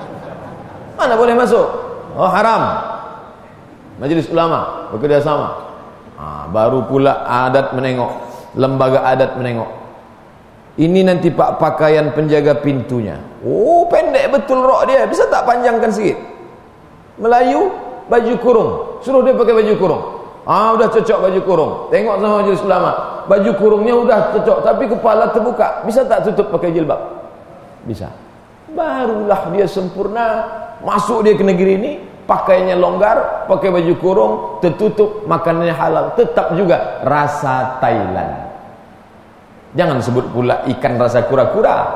Mana boleh masuk? Oh haram. Majelis ulama bekerjasama. Baru pula adat menengok, lembaga adat menengok. Ini nanti Pak pakaian penjaga pintunya. Oh pendek betul rok dia. Bisa tak panjangkan sikit? Melayu baju kurung. Suruh dia pakai baju kurung. Udah cocok baju kurung. Tengok sama majelis ulama, baju kurungnya udah cocok, tapi kepala terbuka. Bisa tak tutup pakai jilbab? Bisa. Barulah dia sempurna. Masuk dia ke negeri ini, pakainya longgar, pakai baju kurung, tertutup, makanannya halal. Tetap juga rasa Thailand. Jangan sebut pula ikan rasa kura-kura.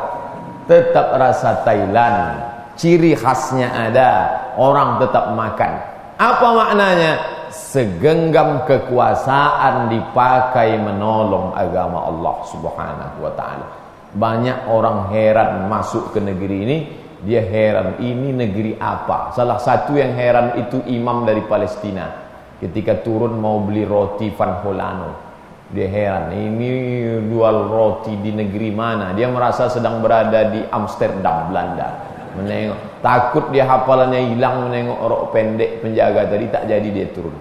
Tetap rasa Thailand. Ciri khasnya ada. Orang tetap makan. Apa maknanya? Segenggam kekuasaan dipakai menolong agama Allah Subhanahu wa ta'ala. Banyak orang heran masuk ke negeri ini. Dia heran, ini negeri apa? Salah satu yang heran itu imam dari Palestina. Ketika turun mau beli roti Van Holano, dia heran, ini jual roti di negeri mana? Dia merasa sedang berada di Amsterdam, Belanda. Menengok, takut dia hafalannya hilang, menengok rok pendek penjaga tadi, tak jadi dia turun.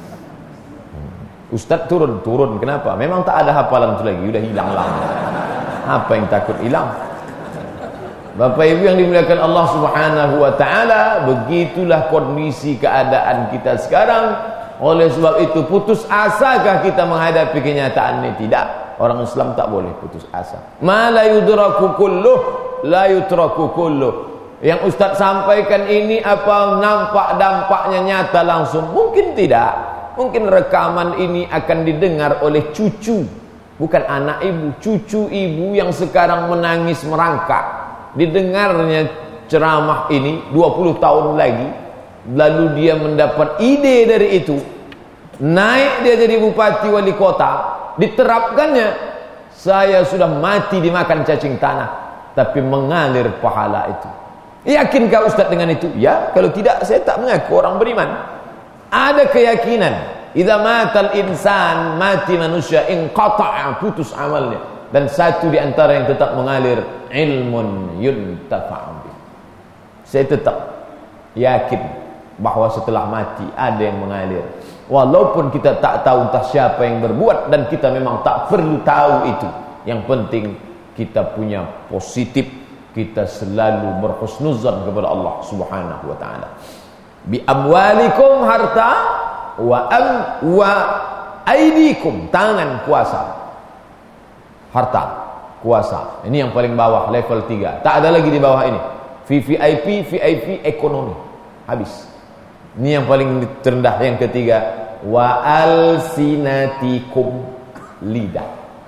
Ustaz turun. Kenapa? Memang tak ada hafalan itu lagi, udah hilang lama. Apa yang takut hilang? Bapak Ibu yang dimuliakan Allah Subhanahu wa ta'ala, begitulah kondisi keadaan kita sekarang. Oleh sebab itu, putus asakah kita menghadapi kenyataan ini? Tidak. Orang Islam tak boleh putus asa. Ma la yudraku kulluh, la yutraku kulluh. Yang Ustaz sampaikan ini apa nampak dampaknya nyata langsung? Mungkin tidak. Mungkin rekaman ini akan didengar oleh cucu, bukan anak ibu, cucu ibu yang sekarang menangis merangkak. Didengarnya ceramah ini 20 tahun lagi, lalu dia mendapat ide dari itu, naik dia jadi bupati wali kota, diterapkannya. Saya sudah mati dimakan cacing tanah, tapi mengalir pahala itu. Yakinkah Ustaz dengan itu? Ya, kalau tidak saya tak mengaku orang beriman. Ada keyakinan, idza matal insan, mati manusia, inqata'a, putus amalnya. Dan satu di antara yang tetap mengalir, ilmun yuntafa'u bih. Saya tetap yakin bahwa setelah mati ada yang mengalir. Walaupun kita tak tahu entah siapa yang berbuat, dan kita memang tak perlu tahu itu. Yang penting kita punya positif, kita selalu berhusnuzan kepada Allah Subhanahu wa ta'ala. Bi amwalikum, harta, wa aidikum, tangan, kuasa. Harta, kuasa. Ini yang paling bawah, level 3. Tak ada lagi di bawah ini. VIP, ekonomi. Habis. Ini yang paling terendah, yang ketiga. Wa alsinatikum, lidah.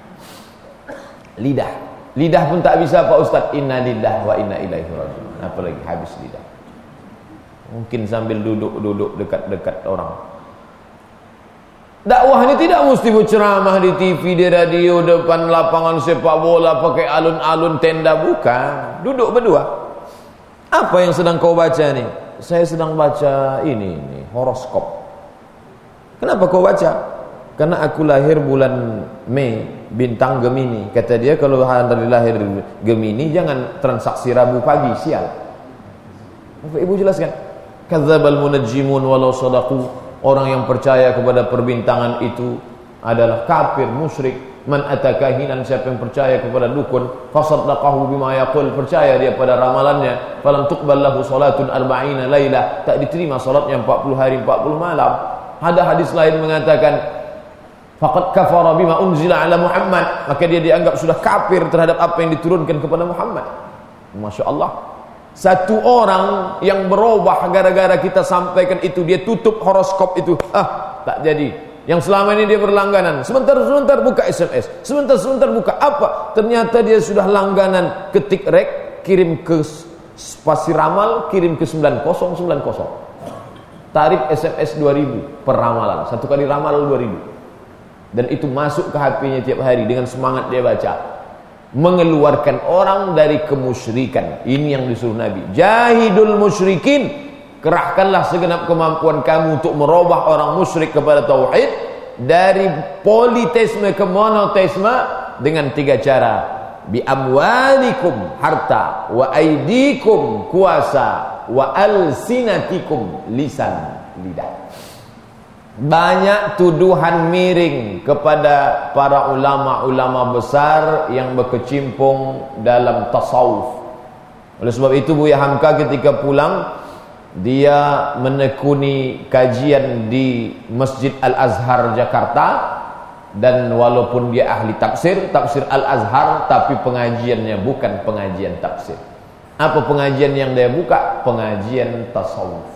Lidah pun tak bisa Pak Ustaz. Inna lillahi wa inna ilaihi raji'un. Apalagi habis lidah. Mungkin sambil duduk dekat-dekat orang. Dakwah ini tidak mesti berceramah di TV, di radio, depan lapangan sepak bola, pakai alun-alun tenda, bukan. Duduk berdua. Apa yang sedang kau baca nih? Saya sedang baca ini horoskop. Kenapa kau baca? Karena aku lahir bulan Mei, bintang Gemini. Kata dia, kalau hari lahir Gemini jangan transaksi Rabu pagi, sial. Bapak Ibu jelaskan. Kadzdzabal munajjimun walau shadaqu. Orang yang percaya kepada perbintangan itu adalah kafir, musyrik. Man atakahinan, siapa yang percaya kepada dukun, fasaddaqahu bima yaqul, percaya dia pada ramalannya, falam tuqbal lahu salatun arba'ina laila, tak diterima salatnya 40 hari 40 malam. Ada hadis lain mengatakan faqad kafara bima unzila ala Muhammad, maka dia dianggap sudah kafir terhadap apa yang diturunkan kepada Muhammad. Masya Allah. Satu orang yang berubah gara-gara kita sampaikan itu, dia tutup horoskop itu. Tak jadi. Yang selama ini dia berlangganan, sebentar buka SMS, sebentar buka apa, ternyata dia sudah langganan, ketik rek, kirim ke spasi ramal, kirim ke 9090. Tarif SMS 2000 per ramalan, satu kali ramal 2000. Dan itu masuk ke HP-nya tiap hari, dengan semangat dia baca. Mengeluarkan orang dari kemusyrikan. Ini yang disuruh Nabi. Jahidul musyrikin, kerahkanlah segenap kemampuan kamu untuk merubah orang musyrik kepada tauhid, dari politeisme ke monoteisme, dengan 3 cara. Bi amwalikum, harta, wa aidikum, kuasa, wa alsinatikum, lisan, lidah. Banyak tuduhan miring kepada para ulama-ulama besar yang berkecimpung dalam tasawuf. Oleh sebab itu Buya Hamka ketika pulang, dia menekuni kajian di Masjid Al-Azhar Jakarta. Dan walaupun dia ahli tafsir Al-Azhar, tapi pengajiannya bukan pengajian tafsir. Apa pengajian yang dia buka? Pengajian tasawuf.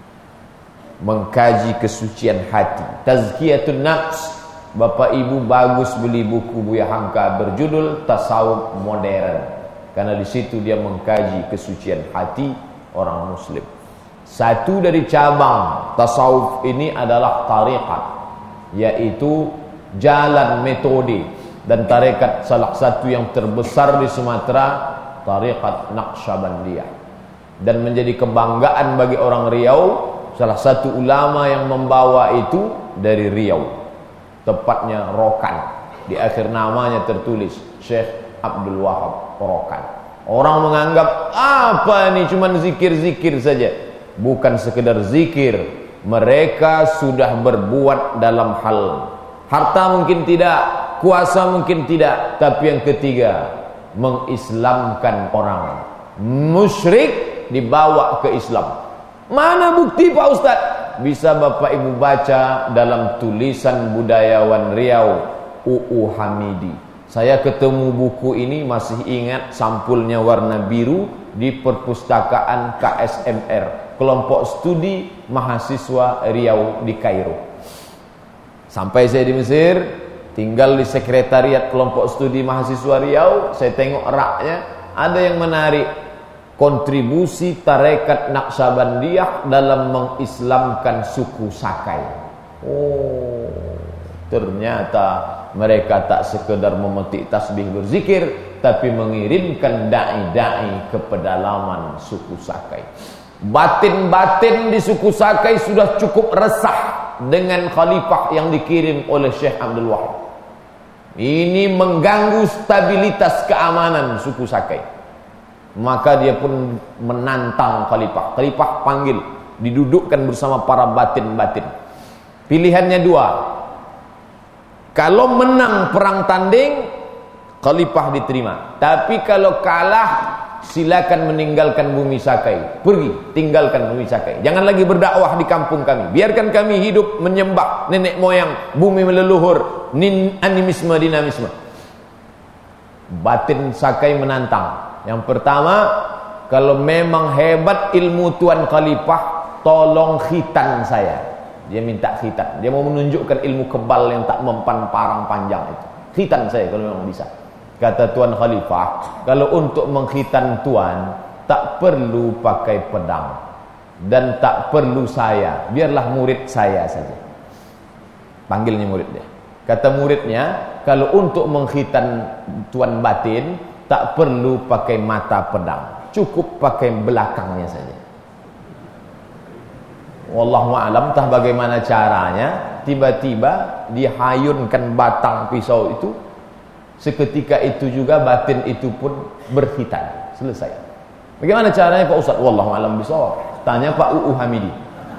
Mengkaji kesucian hati, tazkiyatun nafs. Bapak Ibu bagus beli buku Buya Hamka berjudul Tasawuf Modern, karena di situ dia mengkaji kesucian hati orang muslim. Satu dari cabang tasawuf ini adalah tariqat, yaitu jalan metode, dan tarekat salah satu yang terbesar di Sumatera, tariqat Naqsyabandiyah, dan menjadi kebanggaan bagi orang Riau. Salah satu ulama yang membawa itu dari Riau, tepatnya Rokan. Di akhir namanya tertulis Syekh Abdul Wahab Rokan. Orang menganggap apa ini cuman zikir-zikir saja. Bukan sekedar zikir, mereka sudah berbuat dalam hal harta mungkin tidak, kuasa mungkin tidak, tapi yang ketiga, mengislamkan orang. Musyrik dibawa ke Islam. Mana bukti Pak Ustaz? Bisa Bapak Ibu baca dalam tulisan budayawan Riau, UU Hamidi. Saya ketemu buku ini, masih ingat, sampulnya warna biru, di perpustakaan KSMR, Kelompok Studi Mahasiswa Riau di Kairo. Sampai saya di Mesir, tinggal di sekretariat Kelompok Studi Mahasiswa Riau, saya tengok raknya, ada yang menarik kontribusi tarekat Naqsyabandiyah dalam mengislamkan suku Sakai. Oh, ternyata mereka tak sekedar memetik tasbih berzikir, tapi mengirimkan dai-dai ke pedalaman suku Sakai. Batin-batin di suku Sakai sudah cukup resah dengan khalifah yang dikirim oleh Syekh Abdul Wahab. Ini mengganggu stabilitas keamanan suku Sakai. Maka dia pun menantang khalifah. Khalifah panggil, didudukkan bersama para batin-batin. Pilihannya dua. Kalau menang perang tanding, khalifah diterima. Tapi kalau kalah, silakan meninggalkan bumi Sakai. Pergi, tinggalkan bumi Sakai. Jangan lagi berdakwah di kampung kami. Biarkan kami hidup menyembah nenek moyang, bumi meleluhur, animisme, dinamisme. Batin Sakai menantang. Yang pertama, kalau memang hebat ilmu Tuan Khalifah, tolong khitan saya. Dia minta khitan. Dia mau menunjukkan ilmu kebal yang tak mempan parang panjang itu. Khitan saya kalau memang bisa. Kata Tuan Khalifah, kalau untuk mengkhitan Tuan, tak perlu pakai pedang dan tak perlu saya. Biarlah murid saya saja. Panggilnya murid dia. Kata muridnya, kalau untuk mengkhitan Tuan Batin, tak perlu pakai mata pedang, cukup pakai belakangnya saja. Wallahu a'lam, entah bagaimana caranya, tiba-tiba dihayunkan batang pisau itu. Seketika itu juga batin itu pun berkhitan. Selesai. Bagaimana caranya Pak Ustaz? Wallahu a'lam bishawab. Tanya Pak UU Hamidi.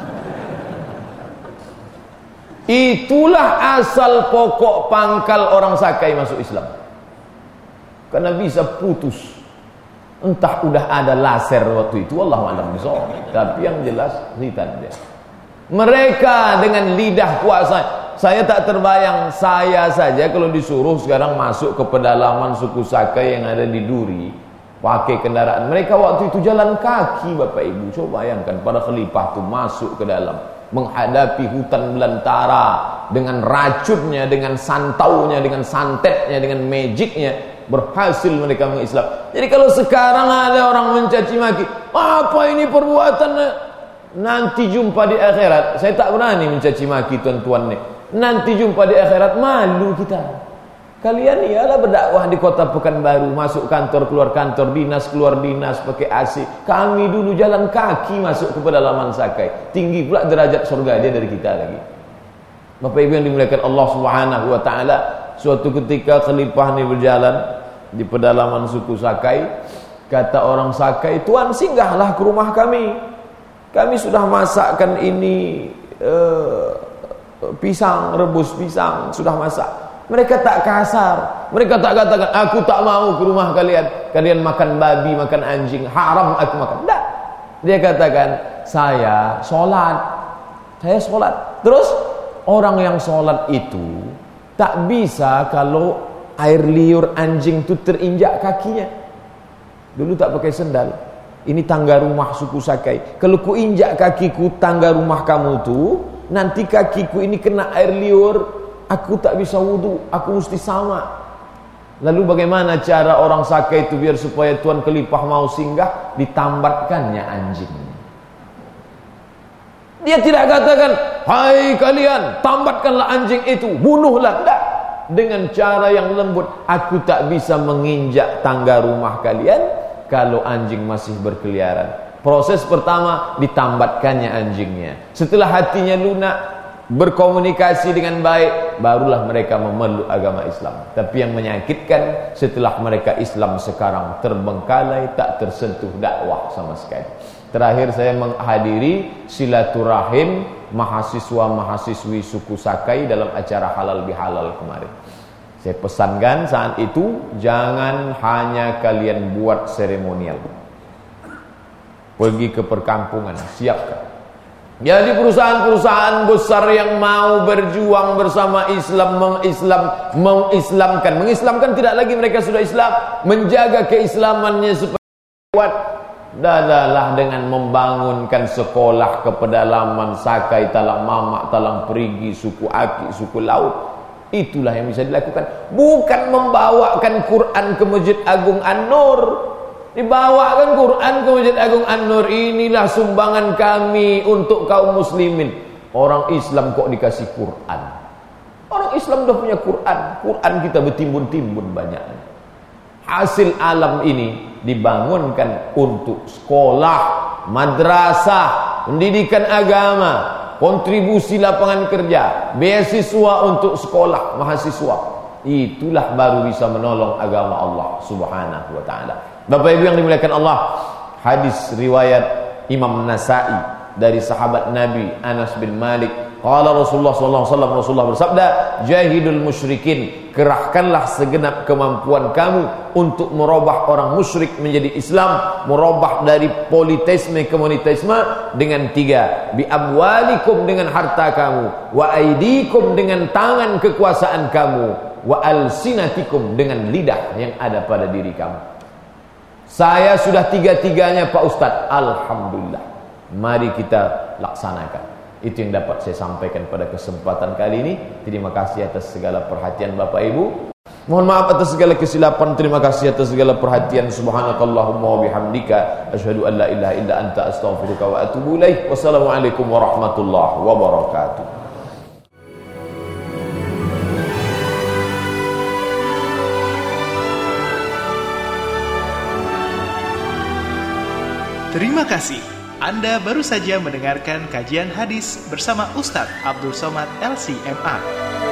Itulah asal pokok pangkal orang Sakai masuk Islam. Karena bisa putus. Entah udah ada laser waktu itu, wallahu a'lam bishawab. Tapi yang jelas khitan dia. Mereka dengan lidah kuasa. Saya tak terbayang, saya saja kalau disuruh sekarang masuk ke pedalaman suku Sakai yang ada di Duri, pakai kendaraan. Mereka waktu itu jalan kaki, Bapak Ibu. Coba bayangkan para khalifah itu masuk ke dalam, menghadapi hutan belantara dengan racunnya, dengan santaunya, dengan santetnya, dengan magicnya. Berhasil mereka mengislam. Jadi kalau sekarang ada orang mencaci maki, apa ini perbuatan? Nanti jumpa di akhirat. Saya tak berani mencaci maki tuan-tuan ni. Nanti jumpa di akhirat, malu kita. Kalian ialah berdakwah di kota Pekanbaru, masuk kantor keluar kantor, dinas keluar dinas pakai AC. Kami dulu jalan kaki masuk ke pedalaman Sakai. Tinggi pula derajat surga dia dari kita lagi. Bapak Ibu yang dimuliakan Allah Subhanahu wa taala, suatu ketika khalifah ini berjalan di pedalaman suku Sakai. Kata orang Sakai, "Tuan, singgahlah ke rumah kami. Kami sudah masakkan ini pisang, rebus pisang, sudah masak." Mereka tak kasar. Mereka tak katakan, "Aku tak mau ke rumah kalian. Kalian makan babi, makan anjing, haram aku makan." Tak. Dia katakan, "Saya sholat. Saya sholat." Terus orang yang sholat itu tak bisa kalau air liur anjing itu terinjak kakinya. Dulu tak pakai sendal. Ini tangga rumah suku Sakai. Kalau ku injak kakiku tangga rumah kamu tu, nanti kakiku ini kena air liur, aku tak bisa wudu, aku mesti sama. Lalu bagaimana cara orang Sakai itu biar supaya Tuan Khalifah mau singgah? Ditambatkannya anjing. Dia tidak katakan, hai kalian, tambatkanlah anjing itu, bunuhlah. Tidak. Dengan cara yang lembut, aku tak bisa menginjak tangga rumah kalian kalau anjing masih berkeliaran. Proses pertama, ditambatkannya anjingnya. Setelah hatinya lunak, berkomunikasi dengan baik, barulah mereka memeluk agama Islam. Tapi yang menyakitkan, setelah mereka Islam sekarang terbengkalai, tak tersentuh dakwah sama sekali. Terakhir saya menghadiri silaturahim mahasiswa-mahasiswi suku Sakai dalam acara halal bihalal kemarin. Saya pesankan saat itu, jangan hanya kalian buat seremonial. Pergi ke perkampungan, siapkan. Jadi perusahaan-perusahaan besar yang mau berjuang bersama Islam, mengislamkan tidak lagi mereka sudah Islam, menjaga keislamannya supaya kuat. Dadalah dengan membangunkan sekolah ke pedalaman Sakai, Talang Mamak, Talang Perigi, suku Aki, suku Laut. Itulah yang bisa dilakukan. Bukan membawakan Quran ke Masjid Agung An-Nur. Dibawakan Quran ke Masjid Agung An-Nur. Inilah sumbangan kami untuk kaum muslimin. Orang Islam kok dikasih Quran? Orang Islam dah punya Quran. Quran kita bertimbun-timbun banyak. Hasil alam ini dibangunkan untuk sekolah, madrasah, pendidikan agama, kontribusi lapangan kerja, beasiswa untuk sekolah mahasiswa. Itulah baru bisa menolong agama Allah Subhanahu wa taala. Bapak Ibu yang dimuliakan Allah, hadis riwayat Imam Nasa'i dari sahabat Nabi Anas bin Malik, qala Rasulullah sallallahu alaihi wasallam, Rasulullah bersabda, jahidul musyrikin, kerahkanlah segenap kemampuan kamu untuk merubah orang musyrik menjadi Islam, merubah dari politeisme ke monoteisme dengan 3, bi amwalikum, dengan harta kamu, wa aidikum, dengan tangan kekuasaan kamu, wa alsinatikum, dengan lidah yang ada pada diri kamu. Saya sudah 3-tiganya Pak Ustadz, alhamdulillah. Mari kita laksanakan. Itu yang dapat saya sampaikan pada kesempatan kali ini. Terima kasih atas segala perhatian Bapak Ibu. Mohon maaf atas segala kesilapan. Terima kasih atas segala perhatian. Subhanakallahumma wa bihamdika, asyhadu an la ilaha illa anta, astaghfiruka wa atubu ilaik. Wassalamualaikum warahmatullahi wabarakatuh. Terima kasih. Anda baru saja mendengarkan kajian hadis bersama Ustadz Abdul Somad LC MA.